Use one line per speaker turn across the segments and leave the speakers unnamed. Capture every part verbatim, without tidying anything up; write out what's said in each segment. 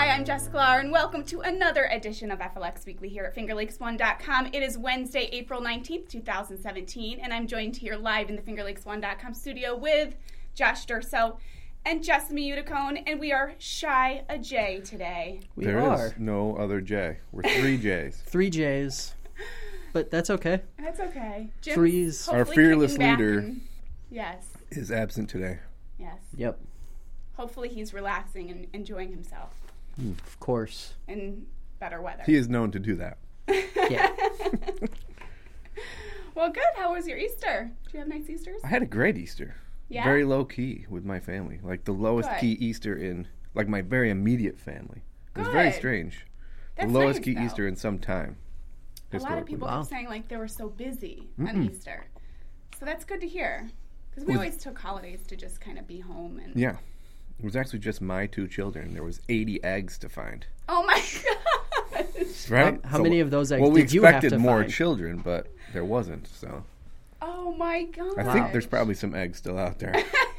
I'm Jessica Lauer, and welcome to another edition of F L X Weekly here at Finger Lakes one dot com. It is Wednesday, April nineteenth, twenty seventeen, and I'm joined here live in the Finger Lakes one dot com studio with Josh Durso and Jessica Uticone, and we are shy a J today.
We
there
are.
is no other J. We're three J's.
Three J's. But that's okay.
That's okay. Jim's
Threes.
Our
hopefully
fearless
kicking back
leader
and- yes,
is absent today.
yes.
Yep.
Hopefully he's relaxing and enjoying himself
Of course.
in better weather.
He is known to do that.
Yeah.
Well, good. How was your Easter? Did you have nice Easters?
I had a great Easter.
Yeah?
Very low key with my family. Like the lowest
Good.
key Easter in, like my very immediate family. It was very
Good.
strange.
That's
the lowest
nice,
key
though.
Easter in some time.
A lot of
historically.
people
Wow.
kept saying like they were so busy on
Mm-mm.
Easter. So that's good to hear. Because we
Was-
always took holidays to just kind of be home. and
Yeah. It was actually just my two children. There was eighty eggs to find.
Oh my gosh.
Right?
How many of those eggs
well, we
did you have
expected
to
more
find?
children, but there wasn't. So
Oh my gosh.
I think there's probably some eggs still out there.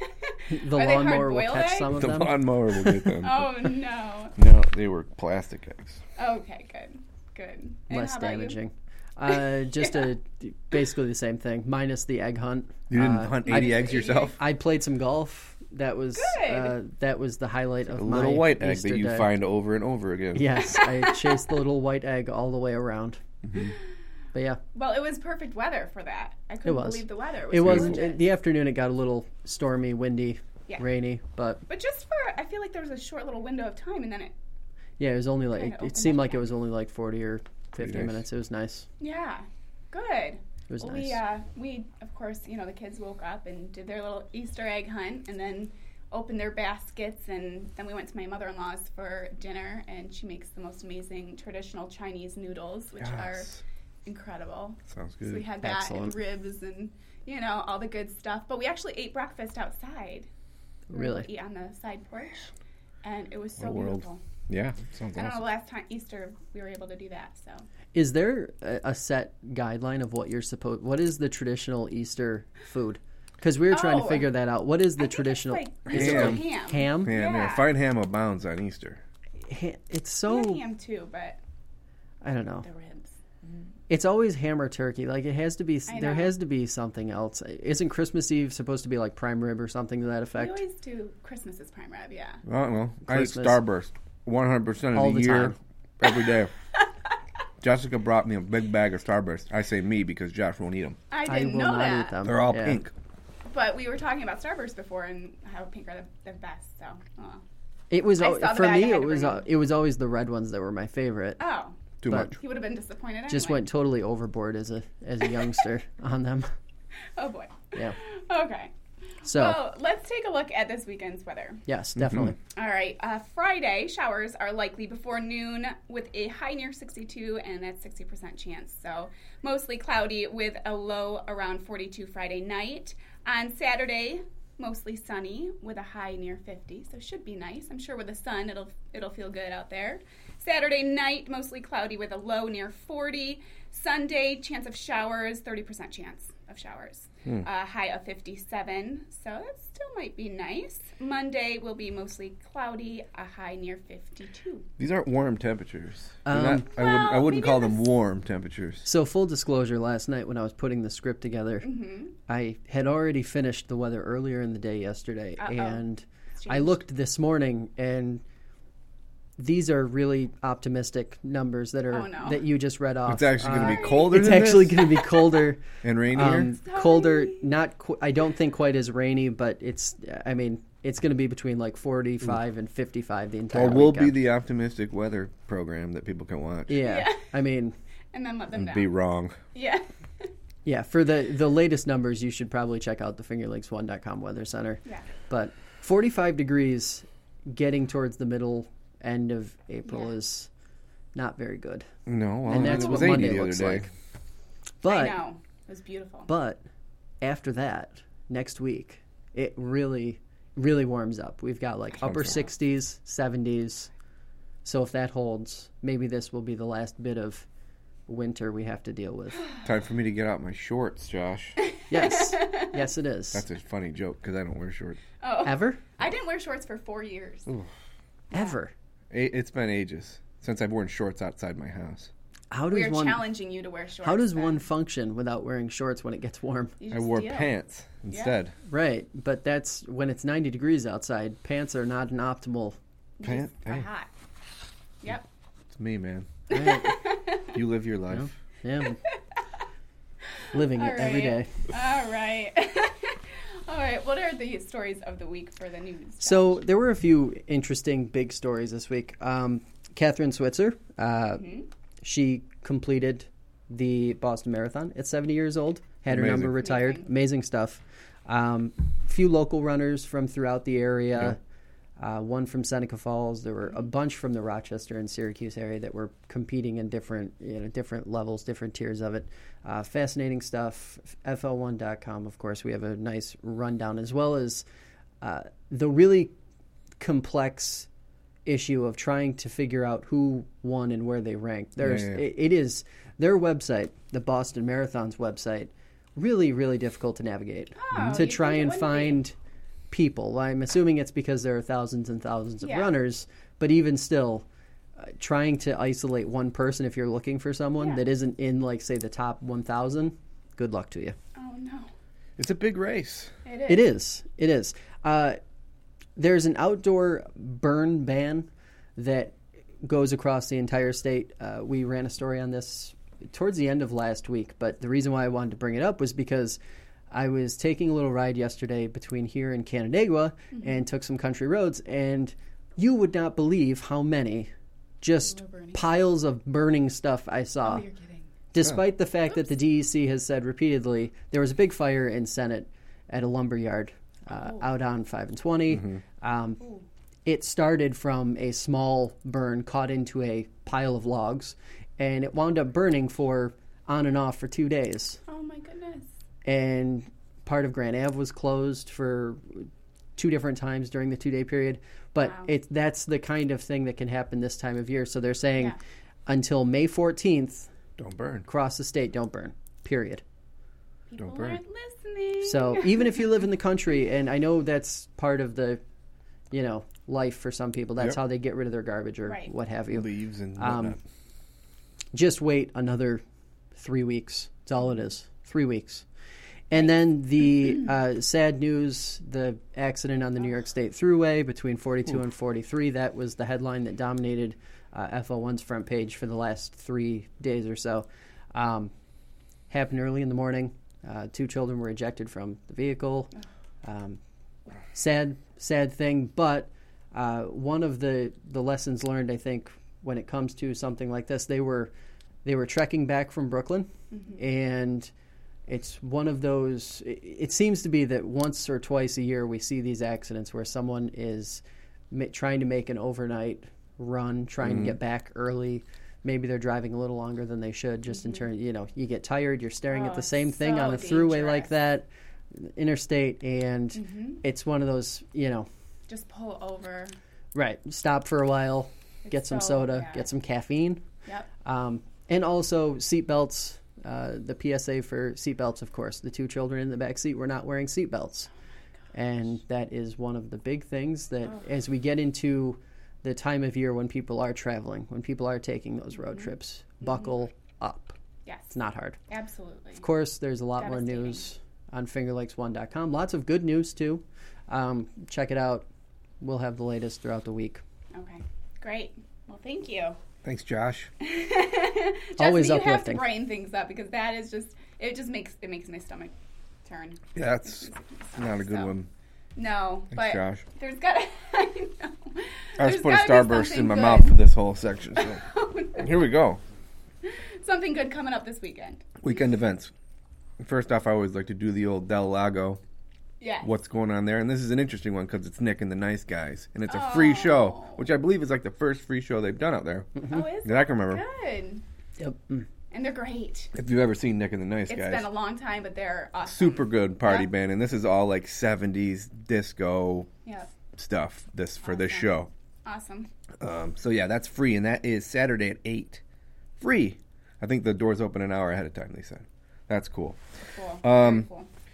The
Are they
lawnmower will
hard-boiled
catch
eggs?
some of
The
them.
lawnmower will get them.
Oh no.
No, they were plastic eggs.
Okay, good. Good. And
Less
how about you?
damaging. Uh, just
Yeah.
a basically the same thing, minus the egg hunt.
You didn't
Uh,
hunt
I-
eighty eggs yourself?
I played some golf. That was
Good.
uh, that was the highlight of
A
my
little white egg
Easter
that you
day.
find over and over again.
Yes, I chased the little white egg all the way around.
Mm-hmm.
But yeah,
Well, it was perfect weather for that. I couldn't
was.
believe the weather.
it
was
wasn't.
gorgeous.
The afternoon it got a little stormy, windy,
Yeah.
rainy, but
But just for, I feel like there was a short little window of time, and then it,
yeah, it was only like
Kinda
it,
opened
it seemed
up
like it
again.
was only like forty or fifty
nice.
minutes. It was nice.
yeah, good.
It was
Well,
nice.
we, uh, we, of course, you know, the kids woke up and did their little Easter egg hunt and then opened their baskets. And then we went to my mother-in-law's for dinner, and she makes the most amazing traditional Chinese noodles, which are
Yes.
incredible.
Sounds
So we
good.
had that
Excellent.
and ribs and, you know, all the good stuff. But we actually ate breakfast outside. We were able
Really?
to eat on the side porch, and it was so
What a world.
beautiful.
Yeah, sounds
I don't know,
awesome.
the last time Easter we were able to do that, so.
Is there a, a set guideline of what you're supposed? What is the traditional Easter food? Because we were trying to
Oh,
figure that out. What is the
I think it's
traditional
like
Easter
ham.
food?
ham.
Ham?
Man, yeah.
Yeah.
Fine ham abounds on Easter.
Ha- It's
We
so
had ham too, but
I don't know.
the ribs.
It's always ham or turkey. Like it has to be.
I
There
know.
has to be something else. Isn't Christmas Eve supposed to be like prime rib or something to that
We
effect?
always do Christmas as prime rib, yeah.
Well, well I eat
Christmas.
Starburst one hundred percent of
All
the,
the
year,
time.
every day. Jessica brought me a big bag of Starburst. I say me because Josh won't eat them.
I
I
didn't
will
know
not
that.
eat them.
They're all
Yeah.
pink.
But we were talking about Starburst before and how pink are the, the best, so. Oh.
It was
I
al-
saw the
for
bag, I
me.
had
It
to
was
bring
uh,
it.
it was always the red ones that were my favorite.
Oh,
Too
But-
much.
he would have been disappointed anyway.
Just went totally overboard as a as a youngster on them.
Oh boy.
Yeah.
Okay.
So
Well, let's take a look at this weekend's weather.
yes, definitely.
All right. Uh, Friday, showers are likely before noon with a high near sixty-two and that's sixty percent chance. So mostly cloudy with a low around forty-two Friday night. On Saturday, mostly sunny with a high near fifty. So should be nice. I'm sure with the sun, it'll it'll feel good out there. Saturday night, mostly cloudy with a low near forty. Sunday, chance of showers, thirty percent chance of showers.
Hmm.
A high of fifty-seven, so that still might be nice. Monday will be mostly cloudy, a high near fifty-two.
These aren't warm temperatures. They're
Um,
not, I wouldn't, I
well,
wouldn't
maybe
call
in
them
the-
warm temperatures.
So full disclosure, last night when I was putting the script together,
Mm-hmm.
I had already finished the weather earlier in the day yesterday,
Uh-oh.
and
It's
I
changed.
looked this morning, and these are really optimistic numbers that are
Oh, no.
that you just read off.
It's actually going to be
Sorry.
colder
It's
than
actually
this
going to be colder,
and rainier.
um,
Sorry.
colder. Not, qu- I don't think quite as rainy, but it's. I mean, it's going to be between like forty-five and fifty-five the entire.
or we'll be
weekend.
the optimistic weather program that people can watch
Yeah,
Yeah.
I mean,
And then let them
and
down.
be wrong.
Yeah.
yeah. For the the latest numbers, you should probably check out the finger lakes one dot com weather center.
Yeah.
But forty-five degrees, getting towards the middle end of April
Yeah.
is not very good.
No, well,
And that's
it was
what
eighty
Monday
the other
looks
day.
like. But
I know. It was beautiful.
but after that, next week, it really really warms up. We've got like upper
Sounds-
sixties, seventies. So if that holds, maybe this will be the last bit of winter we have to deal with.
Time for me to get out my shorts, Josh.
Yes. Yes, it is.
That's a funny joke because I don't wear shorts
oh.
Ever?
I didn't wear shorts for four years.
Ooh.
Ever.
A- it's been ages since I've worn shorts outside my house.
How does
We're
one
challenging you to wear shorts.
How does
then.
one function without wearing shorts when it gets warm?
You
I
just
wore
do.
pants instead.
Right, but that's when it's ninety degrees outside. Pants are not an optimal.
You
Pant-
just are
hey.
hot. Yep.
It's me, man.
Right.
You live your life.
Yeah. Living
All
it every
right.
day.
All right. All right. What are the stories of the week for the news?
So there were a few interesting big stories this week. Um, Catherine Switzer, uh,
Mm-hmm.
she completed the Boston Marathon at seventy years old, had her
Amazing.
number retired.
Amazing.
Amazing, stuff. Um, few local runners from throughout the area. Uh, one from Seneca Falls. There were a bunch from the Rochester and Syracuse area that were competing in different, you know, different levels, different tiers of it. Uh, fascinating stuff. F L one dot com, of course, we have a nice rundown, as well as uh, the really complex issue of trying to figure out who won and where they ranked. There's,
Yeah, yeah.
It, it is their website, the Boston Marathon's website, really, really difficult to navigate
Oh,
to
you'd
try
think it
and
wouldn't be.
find people. I'm assuming it's because there are thousands and thousands of
Yeah.
runners, but even still, uh, trying to isolate one person if you're looking for someone
Yeah.
that isn't in, like, say, the top one thousand, good luck to you.
Oh no.
It's a big race.
It is.
It is. It is. Uh, there's an outdoor burn ban that goes across the entire state. Uh, we ran a story on this towards the end of last week, but the reason why I wanted to bring it up was because I was taking a little ride yesterday between here and Canandaigua
Mm-hmm.
and took some country roads, and you would not believe how many just
Were burning.
piles of burning stuff I saw.
Oh, you're kidding.
Despite the fact that the D E C has said repeatedly, there was a big fire in Senate at a lumber yard uh,
Oh.
out on five and twenty. Um, it started from a small burn caught into a pile of logs, and it wound up burning for on and off for two days.
Oh my goodness.
And part of Grand Ave was closed for two different times during the two-day period. But
Wow.
it that's the kind of thing that can happen this time of year. So they're saying
Yeah.
until May fourteenth,
Don't burn.
across the state, don't burn, period.
People
Don't burn.
aren't listening.
So even if you live in the country, and I know that's part of the, you know, life for some people, that's
Yep.
how they get rid of their garbage or
Right.
what have you.
Leaves and
Um,
whatnot.
Just wait another three weeks. That's all it is. Three weeks. And then the uh, sad news, the accident on the New York State Thruway between forty-two and forty-three, that was the headline that dominated uh, F L one's front page for the last three days or so. Um, happened early in the morning. Uh, two children were ejected from the vehicle. Um, sad, sad thing. But uh, one of the, the lessons learned, I think, when it comes to something like this, they were they were trekking back from Brooklyn, and it's one of those. It, it seems to be that once or twice a year we see these accidents where someone is ma- trying to make an overnight run, trying to get back early. Maybe they're driving a little longer than they should, just in turn, you know, you get tired, you're staring at
Oh,
the same thing
so
on a throughway like
dangerous.
that, interstate, and it's one of those, you know,
Just pull over.
right, stop for a while, get
It's
some
so
soda,
bad.
get some caffeine,
Yep.
um, and also seatbelts. Uh, the P S A for seatbelts, of course. The two children in the back seat were not wearing seatbelts, and that is one of the big things that, as we get into the time of year when people are traveling, when people are taking those road trips, buckle up.
Yes.
It's not hard.
Absolutely.
Of course, there's a lot more
Devastating.
news on finger lakes one dot com. Lots of good news, too. Um, check it out. We'll have the latest throughout the week.
Okay. Great. Well, thank you.
Thanks, Josh.
Justin,
Always
you have to
uplifting.
brighten things up because that is just it just makes it makes my stomach turn.
Yeah, that's not a good
So,
one.
No,
Thanks,
but
Josh.
there's got to I know.
I
There's
just put a
gotta be
starburst in
something
my
good.
mouth for this whole section. So.
Oh, no.
Here we go.
Something good coming up this weekend.
Weekend events. First off, I always like to do the old Del Lago.
Yes.
What's going on there? And this is an interesting one because it's Nick and the Nice Guys, and it's a free show,
Oh.
which I believe is like the first free show they've done out there
Oh, is
that I can remember.
good.
Yep. Mm.
And they're great.
If you've ever seen Nick and the Nice
It's
Guys,
been a long time, but they're awesome.
super good party
Yeah.
band, and this is all like seventies disco
Yeah.
stuff. This for this
Awesome.
show.
Awesome.
Um, so yeah, that's free, and that is Saturday at eight. Free. I think the doors open an hour ahead of time. They said that's cool.
Cool.
Um,
Very cool.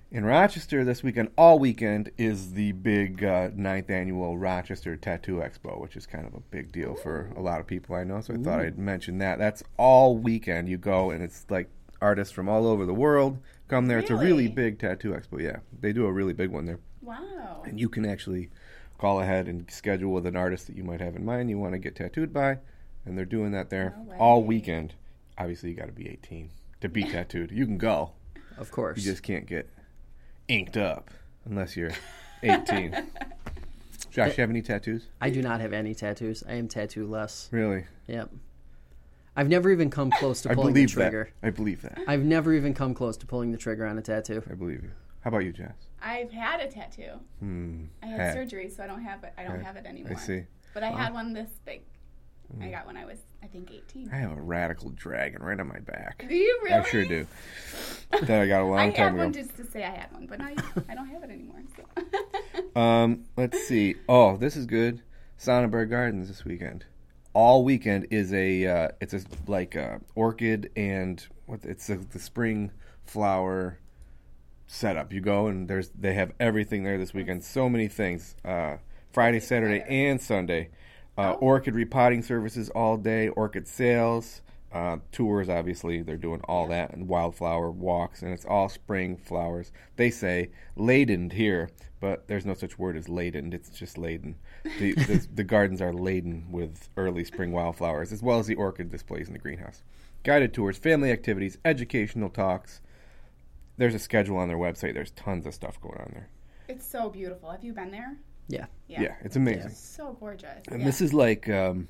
In Rochester this weekend, all weekend, is the big uh, ninth annual Rochester Tattoo Expo, which is kind of a big deal for a lot of people I know, so I thought I'd mention that. That's all weekend. You go, and it's like artists from all over the world come there. It's a really
Really?
big tattoo expo, yeah. They do a really big one there.
Wow.
And you can actually call ahead and schedule with an artist that you might have in mind you want to get tattooed by, and they're doing that there
No way.
all weekend. Obviously, you got to be eighteen to be tattooed. You can go.
Of course.
You just can't get inked up unless you're eighteen. Josh, you have any tattoos?
I do not have any tattoos. I am tattoo-less.
Really?
Yep. I've never even come close to
I
pulling the
believe
trigger.
that. I believe that.
I've never even come close to pulling the trigger on a tattoo.
I believe you. How about you, Jess?
I've had a tattoo.
Hmm.
I had
Had.
surgery, so I don't have it. I don't
Had.
have it anymore.
I see.
But I had one this big. I got when I was, I think, eighteen.
I have a radical dragon right on my back.
Do you really?
I sure do. That I got a long
I
time
had
ago.
one just to say I had one, but now I don't have it anymore. So.
Um, let's see. Oh, this is good. Sonnenberg Gardens this weekend. All weekend is a uh, it's a like a orchid and what it's a, the spring flower setup. You go and there's they have everything there this weekend. So many things. Uh, Friday, Saturday, and Sunday. Uh,
Oh.
Orchid repotting services all day. Orchid sales. Uh, tours, obviously, they're doing all that, and wildflower walks, and it's all spring flowers. They say ladened here, but there's no such word as ladened. It's just laden. The, the, the gardens are laden with early spring wildflowers, as well as the orchid displays in the greenhouse. Guided tours, family activities, educational talks. There's a schedule on their website. There's tons of stuff going on there.
It's so beautiful. Have you been there?
Yeah.
Yeah.
Yeah, it's amazing.
So gorgeous.
And
yeah.
this is like, um,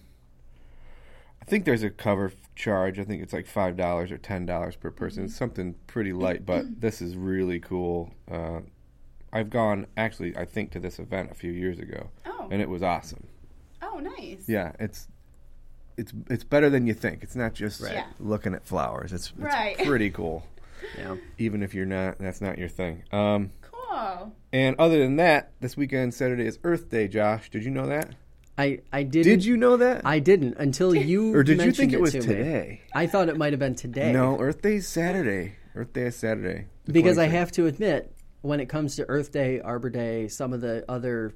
I think there's a cover f- charge. I think it's like five dollars or ten dollars per person. It's something pretty light, but this is really cool. Uh, I've gone, actually, I think, to this event a few years ago,
Oh.
and it was awesome.
Oh, nice.
Yeah, it's it's it's better than you think. It's not just
Right. Yeah.
looking at flowers. It's, it's
Right.
pretty cool,
Yeah.
even if you're not, that's not your thing. Um,
Cool.
and other than that, this weekend, Saturday, is Earth Day, Josh. Did you know that?
I, I didn't.
Did you know that?
I didn't until you
or did you
mentioned
think it was
to me.
today?
I thought it might have been today.
No, Earth Day is Saturday. Earth Day is Saturday. the
Because I
twenty-third.
have to admit, when it comes to Earth Day, Arbor Day, some of the other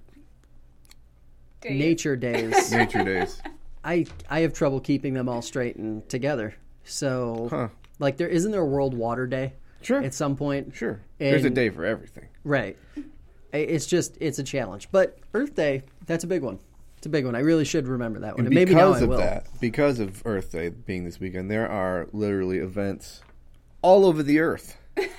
Days.
nature days,
Nature Days.
I I have trouble keeping them all straight and together. So,
Huh.
like, there isn't there a World Water Day
Sure.
at some point?
Sure. There's a
And-
day for everything.
Right. I- It's just it's a challenge. But Earth Day, that's a big one. It's a big one. I really should remember that one.
And
And maybe now
because
I
of
will.
that, because of Earth Day being this weekend, there are literally events all over the earth.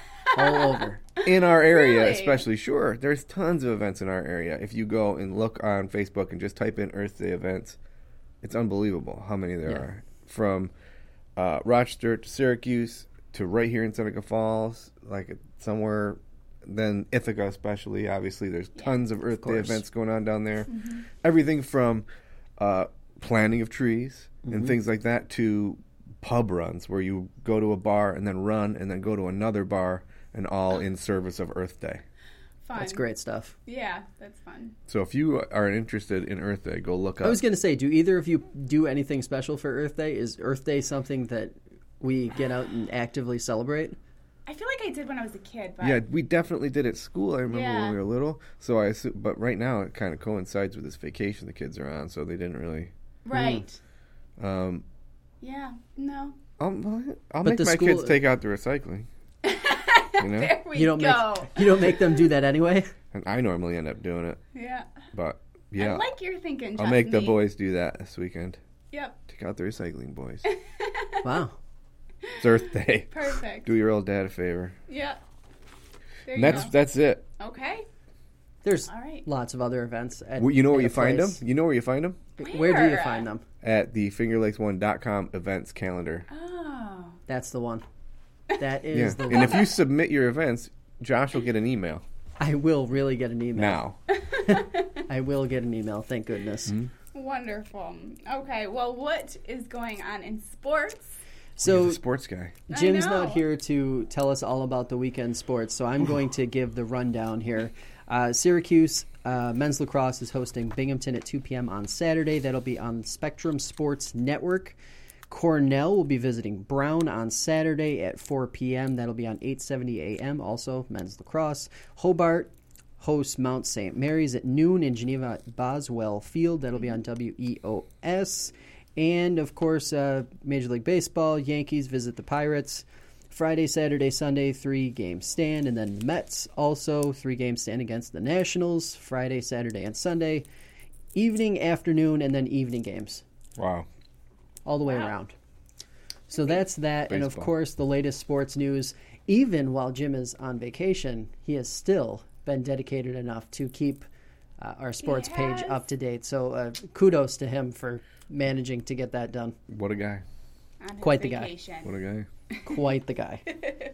All over.
In our area,
Really?
especially, sure. There's tons of events in our area. If you go and look on Facebook and just type in Earth Day events, it's unbelievable how many there
Yeah.
are. From uh, Rochester to Syracuse to right here in Seneca Falls, like somewhere, then Ithaca especially. Obviously, there's tons of Earth Day
course.
events going on down there. Everything from uh, planting of trees and things like that to pub runs where you go to a bar and then run and then go to another bar and all in service of Earth Day.
Fun.
That's great stuff.
Yeah, that's fun.
So if you are interested in Earth Day, go look up.
I was going to say, do either of you do anything special for Earth Day? Is Earth Day something that we get out and actively celebrate?
I feel like I did when I was a kid, but
Yeah, we definitely did at school. I remember
Yeah.
when we were little. So I assume, but right now it kind of coincides with this vacation the kids are on, so they didn't really.
right.
Um,
Yeah. No.
I'll, I'll
But
make
the
my
school-
kids take out the recycling. You know,
There we
You don't
go.
make you don't make them do that anyway.
and I normally end up doing it,
Yeah.
but yeah,
I like your thinking,
I'll make the
Chesney.
boys do that this weekend.
Yep.
Take out the recycling, boys.
Wow.
It's Earth Day.
Perfect.
Do your old dad a favor.
Yeah. There
And
you
that's
go.
that's it.
Okay.
There's
All right.
lots of other events. At,
Well, you know where
at
you
a
find them?
place.
You know where you find them?
Where do you
Where?
find them?
At the finger lakes one dot com events calendar.
Oh.
That's the one. That is
Yeah.
the
And
one.
if you submit your events, Josh will get an email
I will really get an email.
now.
I will get an email. Thank goodness.
Mm-hmm.
Wonderful. Okay. Well, what is going on in sports?
So
He's a sports guy.
I
Jim's
know.
not here to tell us all about the weekend sports, so I'm going to give the rundown here. Uh, Syracuse uh, men's lacrosse is hosting Binghamton at two p.m. on Saturday. That'll be on Spectrum Sports Network. Cornell will be visiting Brown on Saturday at four p.m. That'll be on eight seventy a.m. Also, men's lacrosse. Hobart hosts Mount Saint Mary's at noon in Geneva Boswell Field. That'll be on W E O S. And, of course, uh, Major League Baseball, Yankees visit the Pirates. Friday, Saturday, Sunday, three-game stand. And then Mets also, three-game stand against the Nationals. Friday, Saturday, and Sunday. Evening, afternoon, and then evening games.
Wow.
All the way
Wow.
around. So that's that.
Baseball.
And, of course, the latest sports news. Even while Jim is on vacation, he has still been dedicated enough to keep uh, our sports
He
page
has.
up to date. So uh, kudos to him for managing to get that done.
What a guy.
On his
Quite the guy.
vacation.
What a guy.
Quite the guy.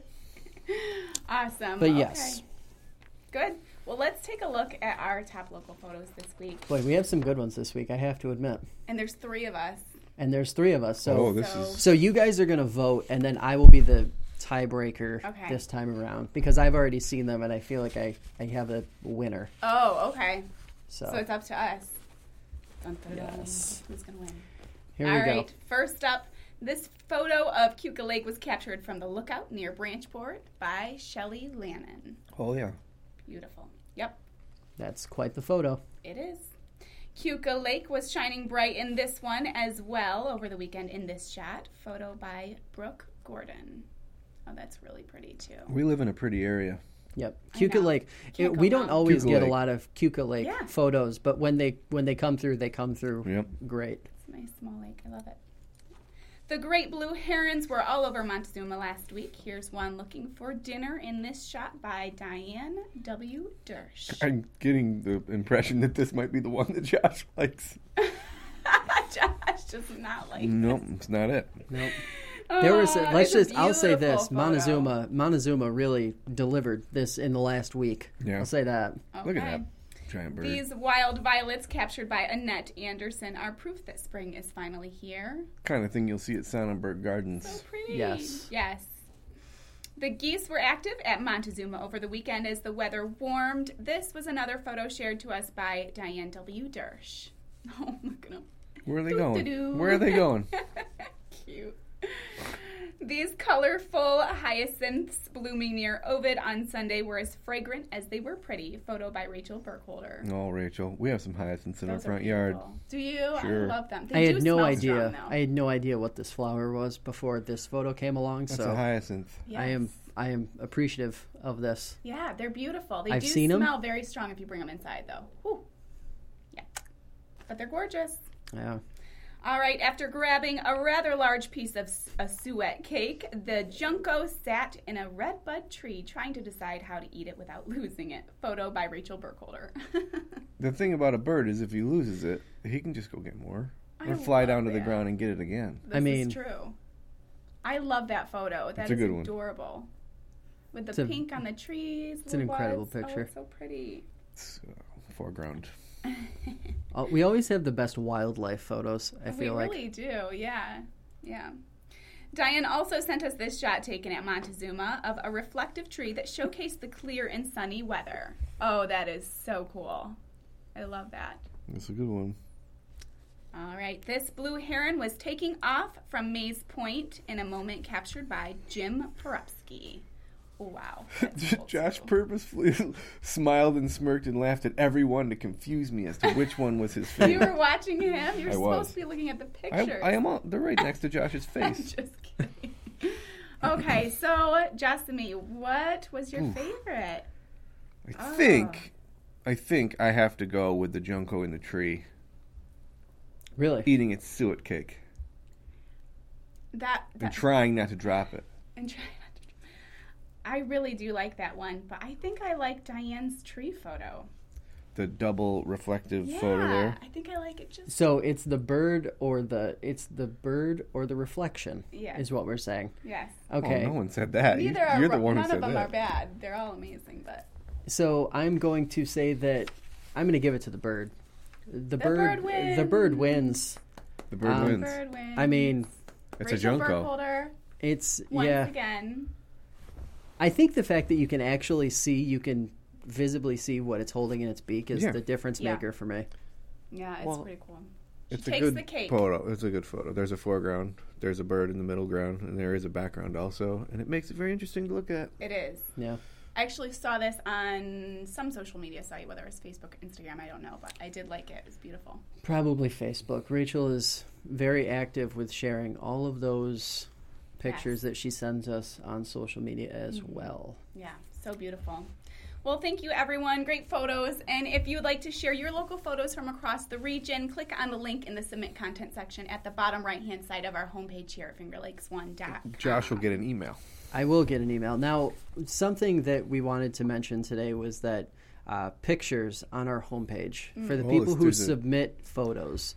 Awesome.
But
Okay.
yes.
Good. Well, let's take a look at our top local photos this week.
Boy, we have some good ones this week, I have to admit.
And there's three of us.
And there's three of us. So
oh, this
so-
is...
so you guys are going to vote, and then I will be the tiebreaker
Okay.
this time around because I've already seen them, and I feel like I, I have a winner.
Oh, okay.
So,
So it's up to us. Dun, dun, dun.
Yes.
Who's going to win?
here
All
we
right.
go.
First up, this photo of Keuka Lake was captured from the lookout near Branchport by Shelley Lannon.
Oh, yeah.
Beautiful. Yep,
That's quite the photo.
it is. Keuka Lake was shining bright in this one as well over the weekend in this shot. Photo by Brooke Gordon. Oh, that's really pretty too.
We live in a pretty area.
Yep,
I
Keuka
know.
Lake.
Can't
It-
go
we don't
wrong.
always
Keuka
get
Lake.
a lot of Keuka Lake
Yeah.
photos, but when they when they come through, they come through
Yep.
great.
It's a nice small lake. I love it. The great blue herons were all over Montezuma last week. Here's one looking for dinner in this shot by Diane W. Dersh.
I'm getting the impression that this might be the one that Josh likes.
Josh does not like
Nope, it's not it.
Nope. There was a,
Oh,
let's
it's a
just I'll say
beautiful
this:
photo.
Montezuma Montezuma really delivered this in the last week.
Yeah.
I'll say that.
Look at
Okay.
that giant bird.
These wild violets captured by Annette Anderson are proof that spring is finally here.
Kind of thing you'll see at Sonnenberg
So
Gardens.
pretty.
Yes.
Yes. The geese were active at Montezuma over the weekend as the weather warmed. This was another photo shared to us by Diane W. Dersh. Oh, look at them.
Where are they
Doo-doo-doo.
going? Where are they going?
Cute. These colorful hyacinths blooming near Ovid on Sunday were as fragrant as they were pretty. Photo by Rachel Burkholder.
Oh, Rachel, we have some hyacinths in our
Those are
front yard.
beautiful. Do you?
Sure.
I love them. They
I
do
had no
smell
idea.
strong, though.
I had no idea what this flower was before this photo came along.
That's
so
a hyacinth.
Yes.
I am I am appreciative of this.
Yeah, they're beautiful. They
I've
do
seen 'em.
smell very strong if you bring them inside, though. Whew. Yeah. But they're gorgeous.
Yeah.
All right, after grabbing a rather large piece of s- a suet cake, the Junco sat in a redbud tree trying to decide how to eat it without losing it. Photo by Rachel Burkholder.
The thing about a bird is if he loses it, he can just go get more.
I
Or fly
love
down to the
that.
ground and get it again.
This
I mean-
is true. I love that photo. That
a
is
good one.
adorable. With the
It's a-
pink on the trees.
it's an
little
incredible
buds. Oh,
picture.
it's so pretty.
It's uh, foreground.
Uh, we always have the best wildlife photos, I feel
we
like.
really do, yeah. Yeah. Diane also sent us this shot taken at Montezuma of a reflective tree that showcased the clear and sunny weather. Oh, that is so cool. I love that.
That's a good one.
All right, this blue heron was taking off from Mays Point in a moment captured by Jim Porupski. Oh, wow. That's cool,
Josh
too.
purposefully smiled and smirked and laughed at everyone to confuse me as to which one was his
You
favorite.
were watching him? You're
I
supposed
was.
to be looking at the
I,
pictures.
I am on. They're right next to Josh's
I'm
face.
just kidding. Okay, so Jasmine, what was your
Oof.
favorite?
I
Oh.
think, I think I have to go with the Junco in the tree
Really?
eating its suet cake
That,
and
that
trying not to drop it.
and try not to- I really do like that one, but I think I like Diane's tree photo.
The double reflective
Yeah,
photo there.
I think I like it just.
So it's the bird or the it's the bird or the reflection
Yeah.
is what we're saying.
Yes.
Okay.
Oh, no one said that. You,
Neither are
you're the
ro-
one who
none
said
of them
that.
are bad. They're all amazing, but
So I'm going to say that I'm going to give it to the bird. The,
bird
The bird wins.
The bird
Um,
wins.
bird wins.
I mean,
It's a
Rachel
Junco.
Burkholder,
it's
once
yeah.
again.
I think the fact that you can actually see, you can visibly see what it's holding in its beak is
Yeah.
the difference
Yeah.
maker for me.
Yeah, it's
Well,
pretty cool.
It's
takes
a good
the cake.
photo. It's a good photo. There's a foreground, there's a bird in the middle ground, and there is a background also, and it makes it very interesting to look at.
It is.
Yeah.
I actually saw this on some social media site, whether it was Facebook or Instagram, I don't know, but I did like it. It was beautiful.
Probably Facebook. Rachel is very active with sharing all of those pictures
Yes.
that she sends us on social media as
Mm-hmm.
well.
Yeah, so beautiful. Well, thank you, everyone. Great photos. And if you would like to share your local photos from across the region, click on the link in the Submit Content section at the bottom right-hand side of our homepage here at finger lakes one dot com.
Josh will get an email.
I will get an email. Now, something that we wanted to mention today was that uh, pictures on our homepage for the
Oh,
people who
there's a-
submit photos,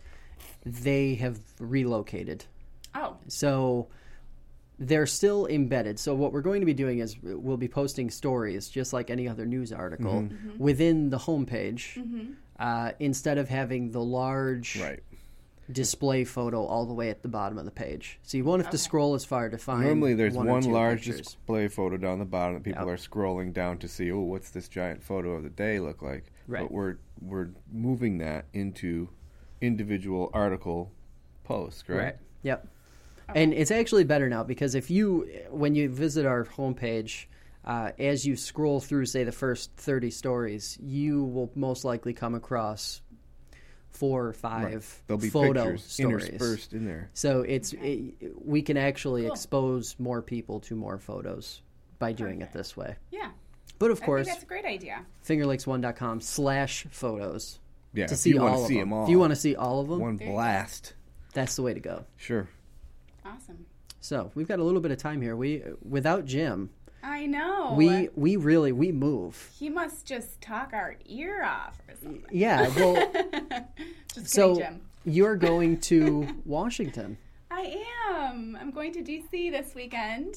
they have relocated.
Oh,
So they're still embedded. So what we're going to be doing is we'll be posting stories, just like any other news article, within the homepage, uh, instead of having the large
Right.
display photo all the way at the bottom of the page. So you won't have to
Okay.
scroll as far to find.
Normally, there's
one,
one,
or two
large
pictures.
display photo down the bottom that people
Yep.
are scrolling down to see. Oh, what's this giant photo of the day look like?
Right.
But we're we're moving that into individual article posts, right?
Right. Yep. And it's actually better now because if you, when you visit our homepage, uh, as you scroll through, say, the first thirty stories, you will most likely come across four or five
There'll be
photo
pictures
stories.
interspersed in there.
So it's it, we can actually
Cool.
expose more people to more photos by doing
Perfect.
it this way.
yeah.
But of
I
course,
think that's a great idea.
finger lakes one dot com slash photos
Yeah,
to
if
see
you
all
want
of
to see
them.
them all,
If you want to see all of them,
one
There you go.
blast.
that's the way to go.
Sure.
Awesome.
So we've got a little bit of time here. We without Jim,
I know.
we we really we move.
He must just talk our ear off or something.
Yeah. Well,
Just
so
kidding, Jim.
you're going to Washington.
I am. I'm going to D C this weekend.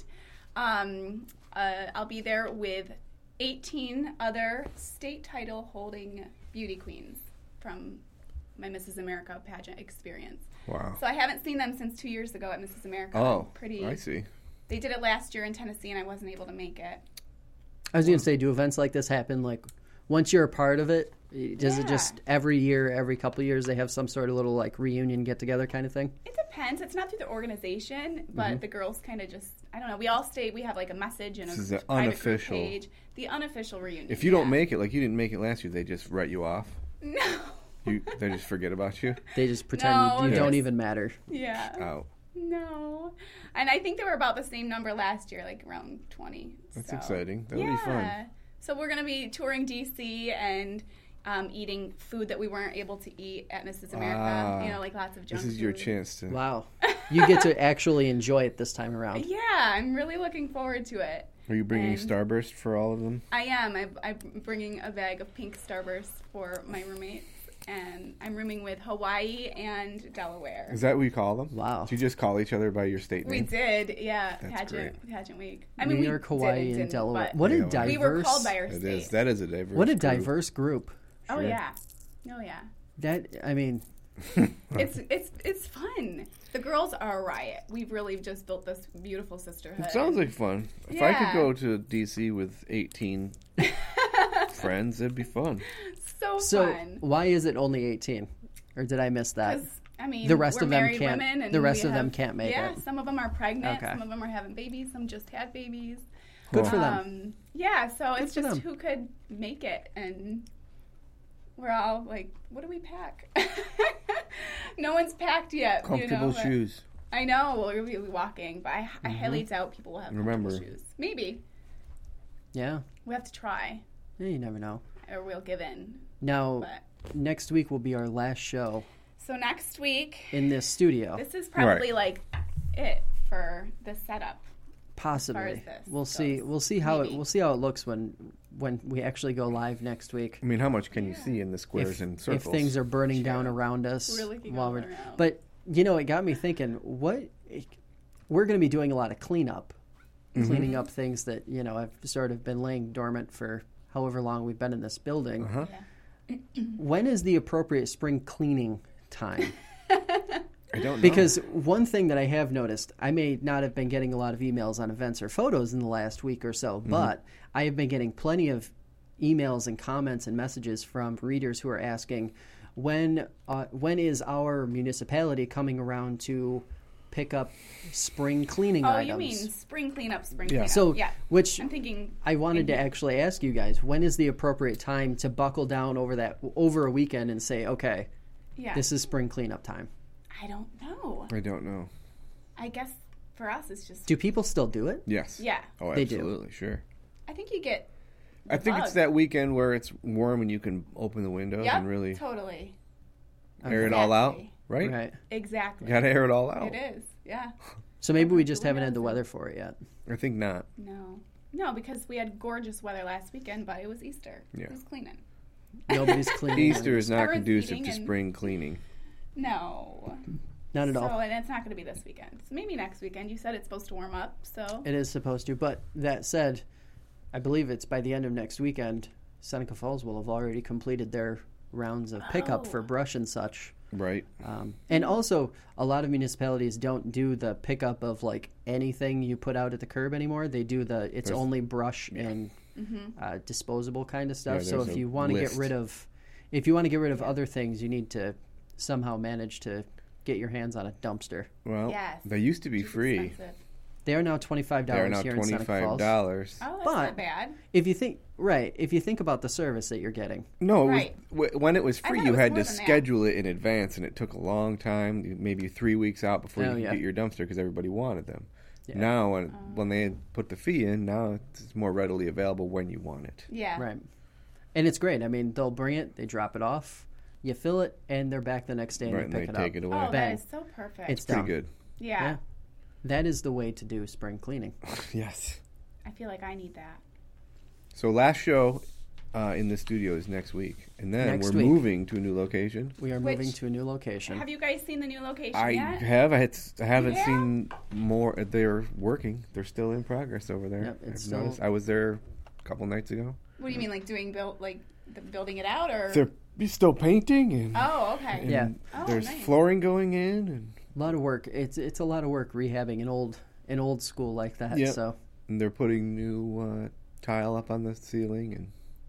Um, uh, I'll be there with eighteen other state title holding beauty queens from my Missus America pageant experience.
Wow.
So I haven't seen them since two years ago at Missus America.
Oh,
I'm pretty.
I see.
They did it last year in Tennessee, and I wasn't able to make it.
I was going to say, do events like this happen like once you're a part of it? Does it
Yeah.
just every year, every couple of years, they have some sort of little like reunion get together kind of thing?
It depends. It's not through the organization, but the girls kind of just, I don't know, we all stay, we have like a message and a
This is the
private group
unofficial-
page. The unofficial reunion.
If you don't
yeah.
make it, like you didn't make it last year, they just write you off.
No.
You they just forget about you.
They just pretend
No,
you, you don't
there's-
even matter.
Yeah.
Out.
No. And I think they were about the same number last year, like around twenty.
That's
so.
exciting. That'll
yeah.
be fun.
So we're going to be touring D C and um, eating food that we weren't able to eat at Missus America.
Ah.
you know, like lots of junk
This is your
food.
chance to.
Wow. You get to actually enjoy it this time around.
Yeah, I'm really looking forward to it.
Are you bringing
And-
Starburst for all of them?
I am. I, I'm bringing a bag of pink Starburst for my roommates, and I'm rooming with Hawaii and Delaware.
Is that what you call them?
Wow.
Do you just call each other by your state
We
name?
did, yeah.
That's
pageant, pageant week. I
New
mean,
York,
we
Hawaii,
did and
and
didn't,
Delaware.
but
What a
Yeah,
diverse.
we were called by our
It
state.
is. That is a diverse.
What a
group.
diverse group.
Oh
Sure.
yeah, oh yeah.
That I mean,
It's it's it's fun. The girls are a riot. We've really just built this beautiful sisterhood.
It sounds like fun. If I could
Yeah.
go to D C with eighteen friends, it'd be fun.
so,
so
fun.
why is it only eighteen? Or did I miss that?
'Cause, I mean,
The rest
we're
of them
married
can't-
women, and
the rest
we
of them
have-
can't make
yeah,
it.
some of them are pregnant.
Okay.
Some of them are having babies. Some just had babies.
Good for them.
Um, yeah, so it's
for
just
them.
who could make it, and we're all like, "What do we pack?" No one's packed yet.
Comfortable
you know, but-
shoes.
I know. Well, we'll be walking, but I, I highly doubt people will have
Remember-
comfortable shoes. Maybe
Yeah.
we have to try,
Yeah, you never know.
or we'll give in.
Now,
But
next week will be our last show
so next week,
in this studio.
this is probably like it for the setup.
Possibly.
as this
We'll see.
goes.
We'll see how it
Maybe.
we'll see how it looks when when we actually go live next week.
I mean, how much can you see in the squares
If,
and
if
circles?
things are burning down around us
We're looking
while
all
we're
around.
but you know, it got me thinking, what we're going to be doing a lot of cleanup.
Mm-hmm.
Cleaning up things that, you know, have sort of been laying dormant for however long we've been in this building.
Uh-huh.
Yeah.
When is the appropriate spring cleaning time?
I don't know.
Because one thing that I have noticed, I may not have been getting a lot of emails on events or photos in the last week or so,
Mm-hmm.
but I have been getting plenty of emails and comments and messages from readers who are asking, when uh, when is our municipality coming around to pick up spring cleaning
Oh,
items?
you mean spring cleanup, spring
Yeah.
cleanup.
So,
yeah.
which
I'm thinking.
I wanted to
Mhm.
actually ask you guys, when is the appropriate time to buckle down over that over a weekend and say, okay,
Yeah.
this is spring cleanup time?
I don't know.
I don't know.
I guess for us, it's just.
Do people still do it?
Yes.
Yeah.
Oh,
They do.
absolutely, sure.
I think you get.
I think it's
bug.
that weekend where it's warm and you can open the windows
Yep.
and really
Totally.
air it all out,
Exactly.
right?
Right.
Exactly.
You gotta air it all out.
It is. Yeah.
So maybe we
Open
just
the
haven't had the
windows
weather for it yet.
I think not.
No. No, because we had gorgeous weather last weekend, but it was Easter.
Yeah.
Who's cleaning?
Nobody's cleaning.
Easter is not
Everyone's
conducive
eating
to
and-
spring cleaning.
No.
Not at
So,
all.
and it's not going to be this weekend. So maybe next weekend. You said it's supposed to warm up, so.
It is supposed to. But that said, I believe it's by the end of next weekend, Seneca Falls will have already completed their rounds of pickup
Oh.
for brush and such.
Right.
Um, and also, a lot of municipalities don't do the pickup of like anything you put out at the curb anymore. They do the it's
There's-
only brush and
Mm-hmm.
uh, disposable kind of stuff.
Yeah,
so
there's
if
a
you want to get
list.
rid of, if you want to get rid of other things, you need to somehow manage to get your hands on a dumpster.
Well,
Yes.
they used to be
Which is
free.
expensive.
They are now twenty five
They are
dollars
now
here in Seneca
twenty-five
Falls.
dollars.
Oh, that's
But-
not bad.
If you think right, if you think about the service that you're getting,
No, it was,
Right.
w- when it was
I
free,
thought it
you
was
had
more
to
than that.
schedule it in advance, and it took a long time, maybe three weeks out before
Oh,
you could
yeah.
get your dumpster because everybody wanted them.
Yeah.
Now, when,
Oh.
when they had put the fee in, now it's more readily available when you want it.
Yeah.
right? And it's great. I mean, they'll bring it, they drop it off, you fill it, and they're back the next day and
Right,
you
and
pick
they
it
take
up.
it away.
Oh, that
Bang.
is so perfect.
It's
Pretty
done.
good.
yeah.
Yeah. That is the way to do spring cleaning.
Yes.
I feel like I need that.
So last show uh, in the studio is next week, and then
Next
we're
week.
moving to a new location.
We are
Which-
moving to a new location.
Have you guys seen the new location
I
yet?
have. I, had, I haven't
Yeah?
seen more. They're working. They're still in progress over there.
Yep, it's
I've
still-
noticed. I was there a couple nights ago.
What do you mean, like doing build, like the building it out, or?
They're still painting, and,
Oh, okay.
and
Yeah.
Oh,
there's
nice.
flooring going in, and,
A lot of work. It's it's a lot of work rehabbing an old an old school like that.
Yep.
So
and they're putting new uh, tile up on the ceiling, and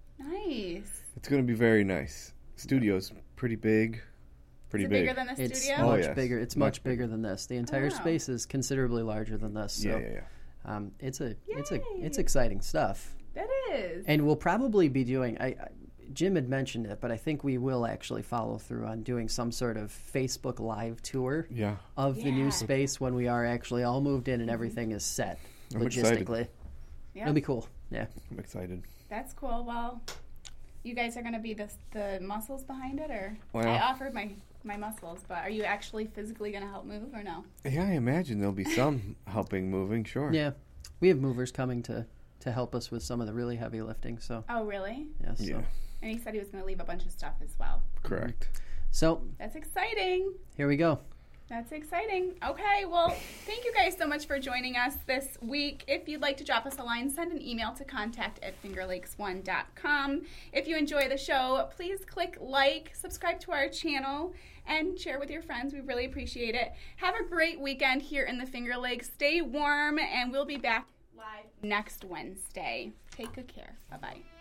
Nice.
it's going to be very nice. Studio's pretty big, pretty
Is it
big.
bigger than the
it's
studio?
Oh,
much
yes.
bigger. It's
Much
much bigger than this. The entire
wow.
space is considerably larger than this. So
yeah, yeah, yeah.
Um, it's a it's a
Yay.
it's exciting stuff.
That is.
And we'll probably be doing. I, I Jim had mentioned it, but I think we will actually follow through on doing some sort of Facebook Live tour
Yeah.
of the
Yeah.
new space when we are actually all moved in and everything is set
I'm excited.
logistically.
Yeah,
It'll be cool. Yeah.
I'm excited.
that's cool. Well, you guys are going to be the the muscles behind it, or
Well-
I offered my my muscles, but are you actually physically going to help move, or no?
Yeah, I imagine there'll be some helping moving, sure.
Yeah. We have movers coming to, to help us with some of the really heavy lifting. So,
Oh, really?
yeah. So,
Yeah,
And he said he was going to leave a bunch of stuff as well.
correct.
so
That's exciting.
here we go.
That's exciting. Okay, well, thank you guys so much for joining us this week. If you'd like to drop us a line, send an email to contact at finger lakes one dot com. If you enjoy the show, please click like, subscribe to our channel, and share with your friends. We really appreciate it. Have a great weekend here in the Finger Lakes. Stay warm, and we'll be back live next Wednesday. Take good care. Bye-bye.